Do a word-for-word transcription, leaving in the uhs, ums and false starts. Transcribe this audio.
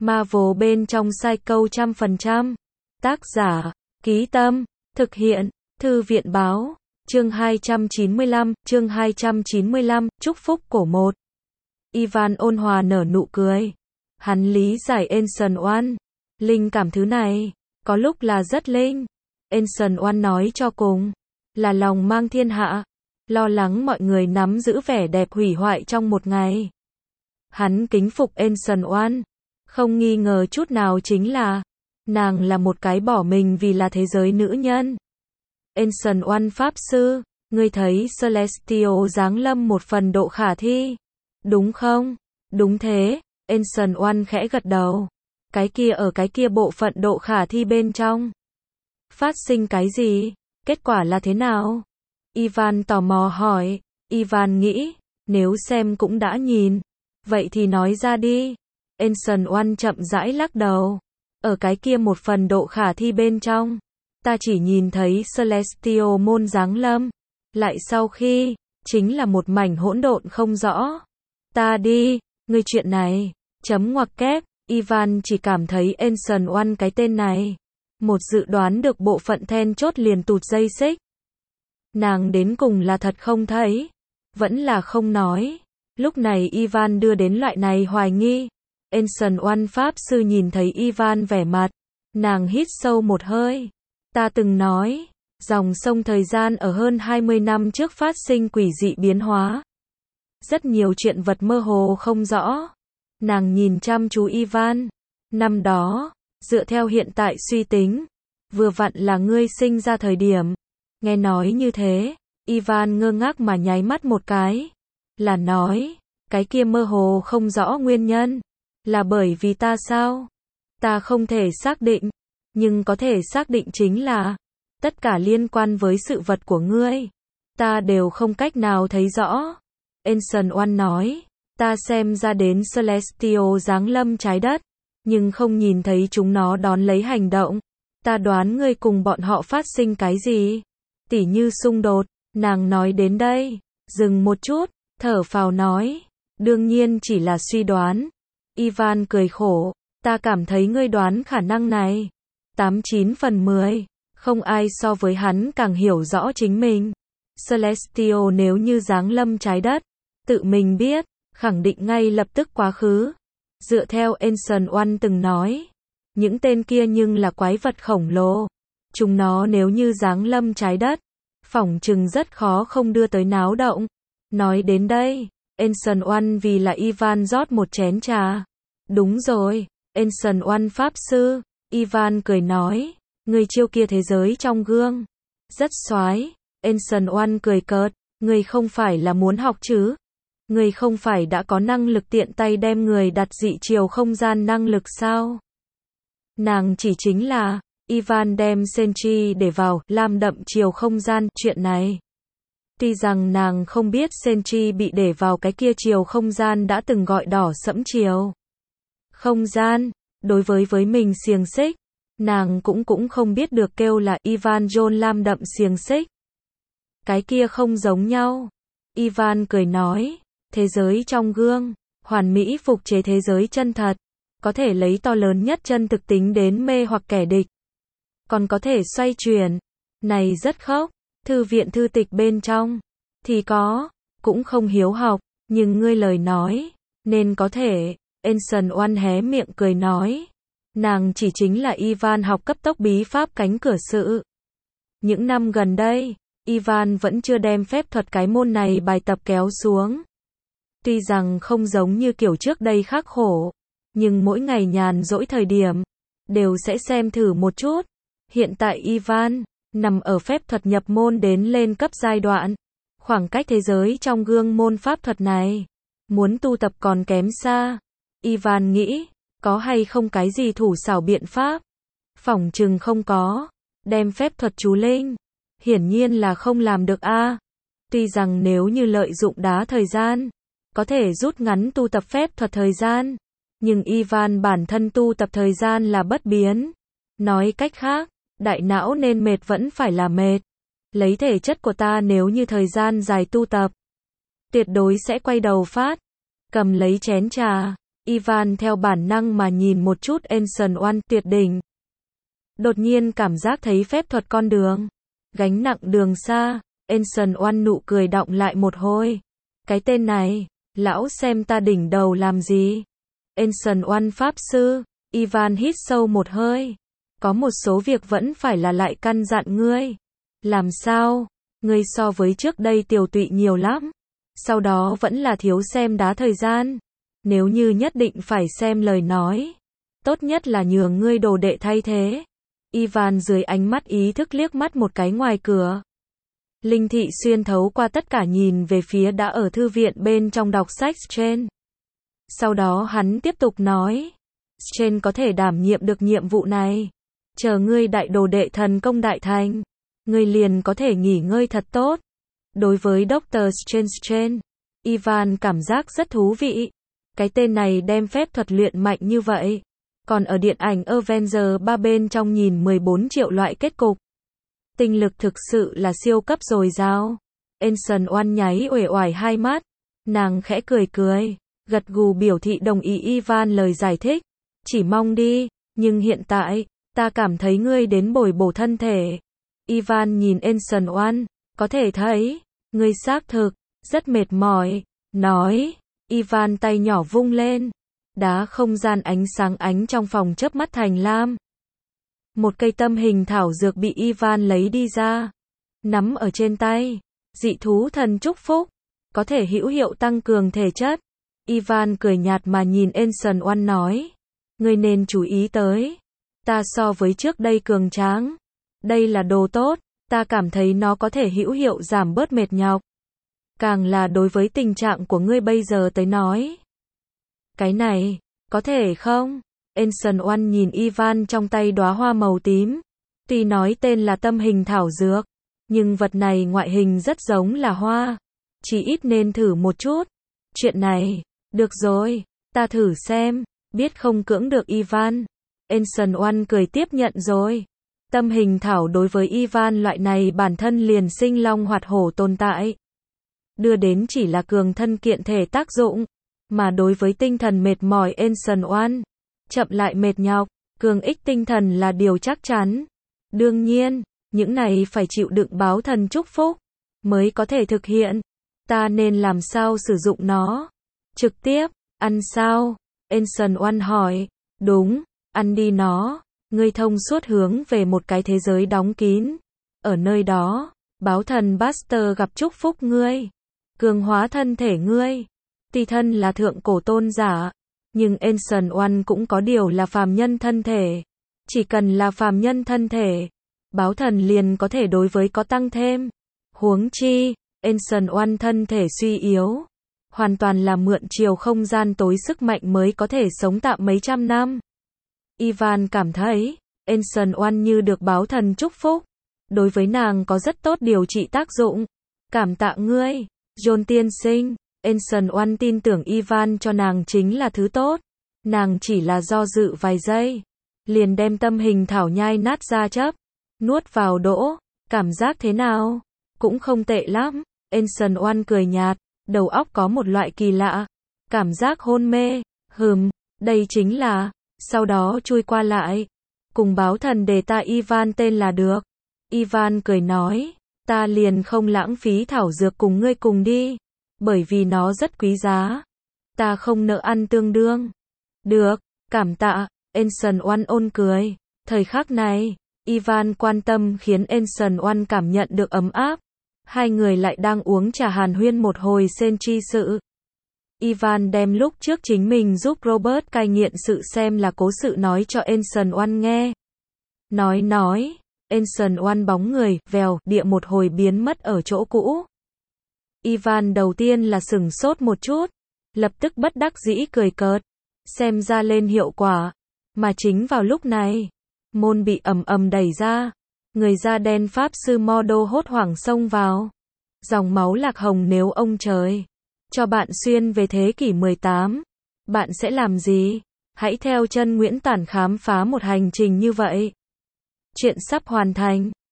Marvel bên trong Psycho trăm phần trăm. Tác giả, Ký Tâm, thực hiện, Thư viện Báo, chương hai trăm chín mươi lăm, chương hai trăm chín mươi lăm, chúc phúc cổ một. Ivan ôn hòa nở nụ cười. Hắn lý giải Ancient One. Linh cảm thứ này, có lúc là rất linh. Ancient One nói cho cùng, là lòng mang thiên hạ, lo lắng mọi người nắm giữ vẻ đẹp hủy hoại trong một ngày. Hắn kính phục Ancient One, không nghi ngờ chút nào chính là, nàng là một cái bỏ mình vì là thế giới nữ nhân. Ancient One Pháp Sư, ngươi thấy Celestial giáng lâm một phần độ khả thi, đúng không? Đúng thế, Ancient One khẽ gật đầu. Cái kia ở cái kia bộ phận độ khả thi bên trong. Phát sinh cái gì? Kết quả là thế nào? Ivan tò mò hỏi. Ivan nghĩ, nếu xem cũng đã nhìn, vậy thì nói ra đi. Ancient One chậm rãi lắc đầu. Ở cái kia một phần độ khả thi bên trong, ta chỉ nhìn thấy Celestial môn giáng lâm, lại sau khi, chính là một mảnh hỗn độn không rõ. Ta đi, ngươi chuyện này, chấm ngoặc kép, Ivan chỉ cảm thấy Ancient One cái tên này, một dự đoán được bộ phận then chốt liền tụt dây xích. Nàng đến cùng là thật không thấy, vẫn là không nói. Lúc này Ivan đưa đến loại này hoài nghi. Ancient One Pháp Sư nhìn thấy Ivan vẻ mặt, nàng hít sâu một hơi. Ta từng nói, dòng sông thời gian ở hơn hai mươi năm trước phát sinh quỷ dị biến hóa. Rất nhiều chuyện vật mơ hồ không rõ. Nàng nhìn chăm chú Ivan. Năm đó, dựa theo hiện tại suy tính, vừa vặn là ngươi sinh ra thời điểm. Nghe nói như thế, Ivan ngơ ngác mà nháy mắt một cái. Là nói, cái kia mơ hồ không rõ nguyên nhân. Là bởi vì ta sao? Ta không thể xác định, nhưng có thể xác định chính là, tất cả liên quan với sự vật của ngươi, ta đều không cách nào thấy rõ. Ancient One nói, ta xem ra đến Celestial giáng lâm trái đất, nhưng không nhìn thấy chúng nó đón lấy hành động. Ta đoán ngươi cùng bọn họ phát sinh cái gì? Tỉ như xung đột. Nàng nói đến đây, dừng một chút, thở phào nói, đương nhiên chỉ là suy đoán. Ivan cười khổ, ta cảm thấy ngươi đoán khả năng này, tám chín phần mười, không ai so với hắn càng hiểu rõ chính mình. Celestial nếu như giáng lâm trái đất, tự mình biết, khẳng định ngay lập tức quá khứ. Dựa theo Ancient One từng nói, những tên kia nhưng là quái vật khổng lồ. Chúng nó nếu như giáng lâm trái đất, phỏng chừng rất khó không đưa tới náo động. Nói đến đây, Ancient One vì là Ivan rót một chén trà. Đúng rồi, Ancient One Pháp Sư, Ivan cười nói, người chiêu kia thế giới trong gương. Rất xoái. Ancient One cười cợt, người không phải là muốn học chứ? Người không phải đã có năng lực tiện tay đem người đặt dị chiều không gian năng lực sao? Nàng chỉ chính là, Ivan đem Senchi để vào, lam đậm chiều không gian, chuyện này. Tuy rằng nàng không biết Senchi bị để vào cái kia chiều không gian đã từng gọi đỏ sẫm chiều không gian, đối với với mình xiềng xích, nàng cũng cũng không biết được kêu là Ivan John lam đậm xiềng xích. Cái kia không giống nhau. Ivan cười nói, thế giới trong gương, hoàn mỹ phục chế thế giới chân thật, có thể lấy to lớn nhất chân thực tính đến mê hoặc kẻ địch. Còn có thể xoay chuyển, này rất khốc. Thư viện thư tịch bên trong, thì có, cũng không hiếu học, nhưng ngươi lời nói, nên có thể. Ancient One hé miệng cười nói, nàng chỉ chính là Ivan học cấp tốc bí pháp cánh cửa sự. Những năm gần đây, Ivan vẫn chưa đem phép thuật cái môn này bài tập kéo xuống. Tuy rằng không giống như kiểu trước đây khắc khổ, nhưng mỗi ngày nhàn rỗi thời điểm, đều sẽ xem thử một chút. Hiện tại Ivan nằm ở phép thuật nhập môn đến lên cấp giai đoạn. Khoảng cách thế giới trong gương môn pháp thuật này, muốn tu tập còn kém xa. Ivan nghĩ, có hay không cái gì thủ xảo biện pháp? Phỏng chừng không có. Đem phép thuật chú linh, hiển nhiên là không làm được a. Tuy rằng nếu như lợi dụng đá thời gian, có thể rút ngắn tu tập phép thuật thời gian, nhưng Ivan bản thân tu tập thời gian là bất biến. Nói cách khác, đại não nên mệt vẫn phải là mệt. Lấy thể chất của ta nếu như thời gian dài tu tập, tuyệt đối sẽ quay đầu phát. Cầm lấy chén trà, Ivan theo bản năng mà nhìn một chút Ancient One, tuyệt đỉnh. Đột nhiên cảm giác thấy phép thuật con đường. Gánh nặng đường xa, Ancient One nụ cười đọng lại một hồi. Cái tên này, lão xem ta đỉnh đầu làm gì? Ancient One pháp sư, Ivan hít sâu một hơi. Có một số việc vẫn phải là lại căn dặn ngươi. Làm sao? Ngươi so với trước đây tiều tụy nhiều lắm. Sau đó vẫn là thiếu xem đá thời gian. Nếu như nhất định phải xem lời nói, tốt nhất là nhường ngươi đồ đệ thay thế. Ivan dưới ánh mắt ý thức liếc mắt một cái ngoài cửa. Linh thị xuyên thấu qua tất cả nhìn về phía đã ở thư viện bên trong đọc sách Strange. Sau đó hắn tiếp tục nói, Strange có thể đảm nhiệm được nhiệm vụ này. Chờ ngươi đại đồ đệ thần công đại thành, ngươi liền có thể nghỉ ngơi thật tốt. Đối với Doctor Strange Strange, Ivan cảm giác rất thú vị. Cái tên này đem phép thuật luyện mạnh như vậy. Còn ở điện ảnh Avengers ba bên trong nhìn mười bốn triệu loại kết cục. Tinh lực thực sự là siêu cấp dồi dào. Ancient One nháy uể oải hai mắt. Nàng khẽ cười cười, gật gù biểu thị đồng ý Ivan lời giải thích. Chỉ mong đi, nhưng hiện tại, ta cảm thấy ngươi đến bồi bổ thân thể. Ivan nhìn Ancient One, có thể thấy, ngươi xác thực, rất mệt mỏi, nói. Ivan tay nhỏ vung lên, đá không gian ánh sáng ánh trong phòng chớp mắt thành lam. Một cây tâm hình thảo dược bị Ivan lấy đi ra, nắm ở trên tay. Dị thú thần chúc phúc, có thể hữu hiệu tăng cường thể chất. Ivan cười nhạt mà nhìn Ancient One nói, ngươi nên chú ý tới, ta so với trước đây cường tráng. Đây là đồ tốt, ta cảm thấy nó có thể hữu hiệu giảm bớt mệt nhọc. Càng là đối với tình trạng của ngươi bây giờ tới nói. Cái này, có thể không? Ancient One nhìn Ivan trong tay đóa hoa màu tím. Tuy nói tên là tâm hình thảo dược, nhưng vật này ngoại hình rất giống là hoa. Chỉ ít nên thử một chút. Chuyện này, được rồi, ta thử xem, biết không cưỡng được Ivan. Ancient One cười tiếp nhận rồi. Tâm hình thảo đối với Ivan loại này bản thân liền sinh long hoạt hổ tồn tại. Đưa đến chỉ là cường thân kiện thể tác dụng, mà đối với tinh thần mệt mỏi Ancient One, chậm lại mệt nhọc, cường ích tinh thần là điều chắc chắn. Đương nhiên, những này phải chịu đựng báo thần chúc phúc, mới có thể thực hiện. Ta nên làm sao sử dụng nó? Trực tiếp, ăn sao? Ancient One hỏi. Đúng, ăn đi nó, ngươi thông suốt hướng về một cái thế giới đóng kín. Ở nơi đó, báo thần Buster gặp chúc phúc ngươi. Cường hóa thân thể ngươi. Tuy thân là thượng cổ tôn giả, nhưng Ancient One cũng có điều là phàm nhân thân thể. Chỉ cần là phàm nhân thân thể, báo thần liền có thể đối với có tăng thêm. Huống chi, Ancient One thân thể suy yếu, hoàn toàn là mượn chiều không gian tối sức mạnh mới có thể sống tạm mấy trăm năm. Ivan cảm thấy, Ancient One như được báo thần chúc phúc. Đối với nàng có rất tốt điều trị tác dụng. Cảm tạ ngươi, John tiên sinh. Ancient One tin tưởng Ivan cho nàng chính là thứ tốt. Nàng chỉ là do dự vài giây, liền đem tâm hình thảo nhai nát ra chấp, nuốt vào đỗ. Cảm giác thế nào? Cũng không tệ lắm. Ancient One cười nhạt, đầu óc có một loại kỳ lạ cảm giác hôn mê. Hừm, đây chính là. Sau đó chui qua lại, cùng báo thần để ta Ivan tên là được. Ivan cười nói, ta liền không lãng phí thảo dược cùng ngươi cùng đi, bởi vì nó rất quý giá. Ta không nợ ăn tương đương. Được, cảm tạ. Ancient One ôn cười. Thời khắc này, Ivan quan tâm khiến Ancient One cảm nhận được ấm áp. Hai người lại đang uống trà hàn huyên một hồi sen chi sự. Ivan đem lúc trước chính mình giúp Robert cai nghiện sự xem là cố sự nói cho Ancient One nghe. Nói nói, Ancient One bóng người, vèo, địa một hồi biến mất ở chỗ cũ. Ivan đầu tiên là sửng sốt một chút, lập tức bất đắc dĩ cười cợt, xem ra lên hiệu quả. Mà chính vào lúc này, môn bị ầm ầm đẩy ra, người da đen pháp sư Mordo hốt hoảng xông vào. Dòng máu lạc hồng nếu ông trời cho bạn xuyên về thế kỷ mười tám, bạn sẽ làm gì? Hãy theo chân Nguyễn Tản khám phá một hành trình như vậy. Chuyện sắp hoàn thành.